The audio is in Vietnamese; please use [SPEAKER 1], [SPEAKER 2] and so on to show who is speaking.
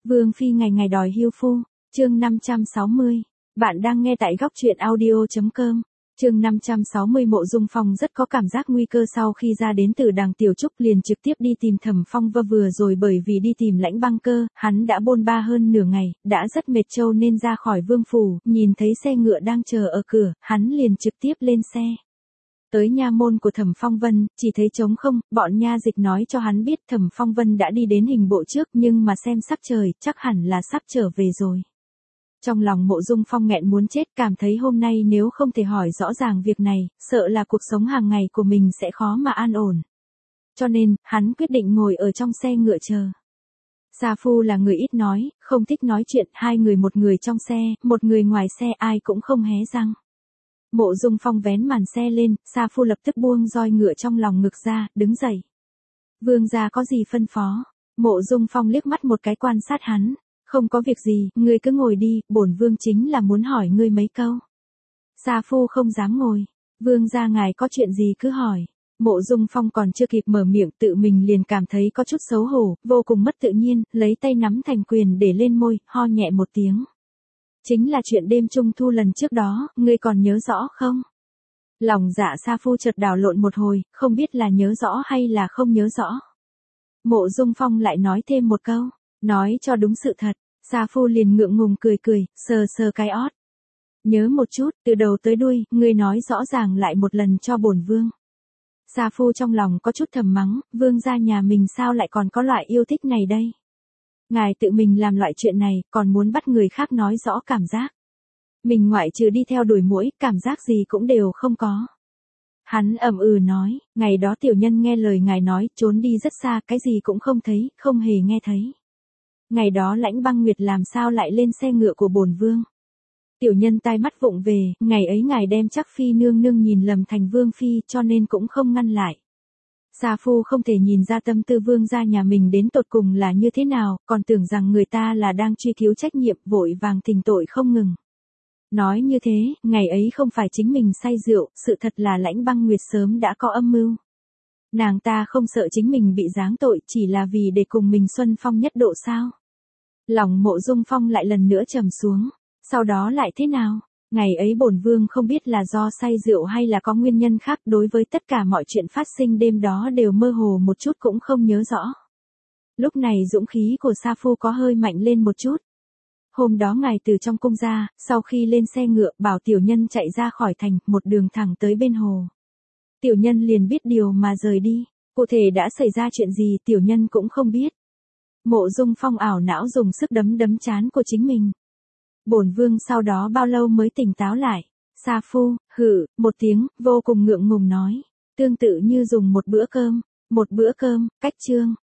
[SPEAKER 1] Vương phi ngày ngày đòi hưu phu, chương 560. Bạn đang nghe tại góc truyện audio.com. Chương 560. Mộ Dung Phong rất có cảm giác nguy cơ sau khi ra đến từ Đằng Tiểu Trúc liền trực tiếp đi tìm Thẩm Phong vừa rồi bởi vì đi tìm Lãnh Băng Cơ, hắn đã bôn ba hơn nửa ngày, đã rất mệt trâu nên ra khỏi vương phủ, nhìn thấy xe ngựa đang chờ ở cửa, hắn liền trực tiếp lên xe. Tới nha môn của Thẩm Phong Vân, chỉ thấy trống không, bọn nha dịch nói cho hắn biết Thẩm Phong Vân đã đi đến hình bộ trước nhưng mà xem sắc trời, chắc hẳn là sắp trở về rồi. Trong lòng Mộ Dung Phong nghẹn muốn chết, cảm thấy hôm nay nếu không thể hỏi rõ ràng việc này, sợ là cuộc sống hàng ngày của mình sẽ khó mà an ổn. Cho nên, hắn quyết định ngồi ở trong xe ngựa chờ. Sa Phu là người ít nói, không thích nói chuyện, hai người một người trong xe, một người ngoài xe ai cũng không hé răng. Mộ Dung Phong vén màn xe lên, Sa Phu lập tức buông roi ngựa trong lòng ngực ra, đứng dậy. Vương gia có gì phân phó? Mộ Dung Phong liếc mắt một cái quan sát hắn. Không có việc gì, ngươi cứ ngồi đi, bổn vương chính là muốn hỏi ngươi mấy câu. Sa Phu không dám ngồi. Vương gia ngài có chuyện gì cứ hỏi. Mộ Dung Phong còn chưa kịp mở miệng tự mình liền cảm thấy có chút xấu hổ, vô cùng mất tự nhiên, lấy tay nắm thành quyền để lên môi, ho nhẹ một tiếng. Chính là chuyện đêm trung thu lần trước đó, ngươi còn nhớ rõ không? Lòng dạ Sa Phu chợt đảo lộn một hồi, không biết là nhớ rõ hay là không nhớ rõ. Mộ Dung Phong lại nói thêm một câu, nói cho đúng sự thật. Sa Phu liền ngượng ngùng cười cười, sờ sờ cái ót. Nhớ một chút, từ đầu tới đuôi, ngươi nói rõ ràng lại một lần cho bổn vương. Sa Phu trong lòng có chút thầm mắng, vương gia nhà mình sao lại còn có loại yêu thích này đây? Ngài tự mình làm loại chuyện này, còn muốn bắt người khác nói rõ cảm giác. Mình ngoại trừ đi theo đuổi muỗi, cảm giác gì cũng đều không có. Hắn ậm ừ nói, ngày đó tiểu nhân nghe lời ngài nói, trốn đi rất xa, cái gì cũng không thấy, không hề nghe thấy. Ngày đó Lãnh Băng Nguyệt làm sao lại lên xe ngựa của bổn vương? Tiểu nhân tai mắt vụng về, ngày ấy ngài đem chắc phi nương nương nhìn lầm thành vương phi cho nên cũng không ngăn lại. Sa Phu không thể nhìn ra tâm tư vương gia nhà mình đến tột cùng là như thế nào, còn tưởng rằng người ta là đang truy cứu trách nhiệm, vội vàng thỉnh tội không ngừng. Nói như thế, ngày ấy không phải chính mình say rượu, sự thật là Lãnh Băng Nguyệt sớm đã có âm mưu. Nàng ta không sợ chính mình bị giáng tội, chỉ là vì để cùng mình xuân phong nhất độ sao? Lòng Mộ Dung Phong lại lần nữa trầm xuống, sau đó lại thế nào? Ngày ấy bổn vương không biết là do say rượu hay là có nguyên nhân khác, đối với tất cả mọi chuyện phát sinh đêm đó đều mơ hồ một chút cũng không nhớ rõ. Lúc này dũng khí của Sa Phu có hơi mạnh lên một chút. Hôm đó ngài từ trong cung ra, sau khi lên xe ngựa bảo tiểu nhân chạy ra khỏi thành, một đường thẳng tới bên hồ. Tiểu nhân liền biết điều mà rời đi, cụ thể đã xảy ra chuyện gì tiểu nhân cũng không biết. Mộ Dung Phong ảo não dùng sức đấm đấm trán của chính mình. Bổn vương sau đó bao lâu mới tỉnh táo lại? Sa Phu, hử, một tiếng, vô cùng ngượng ngùng nói. Tương tự như dùng một bữa cơm, cách chương.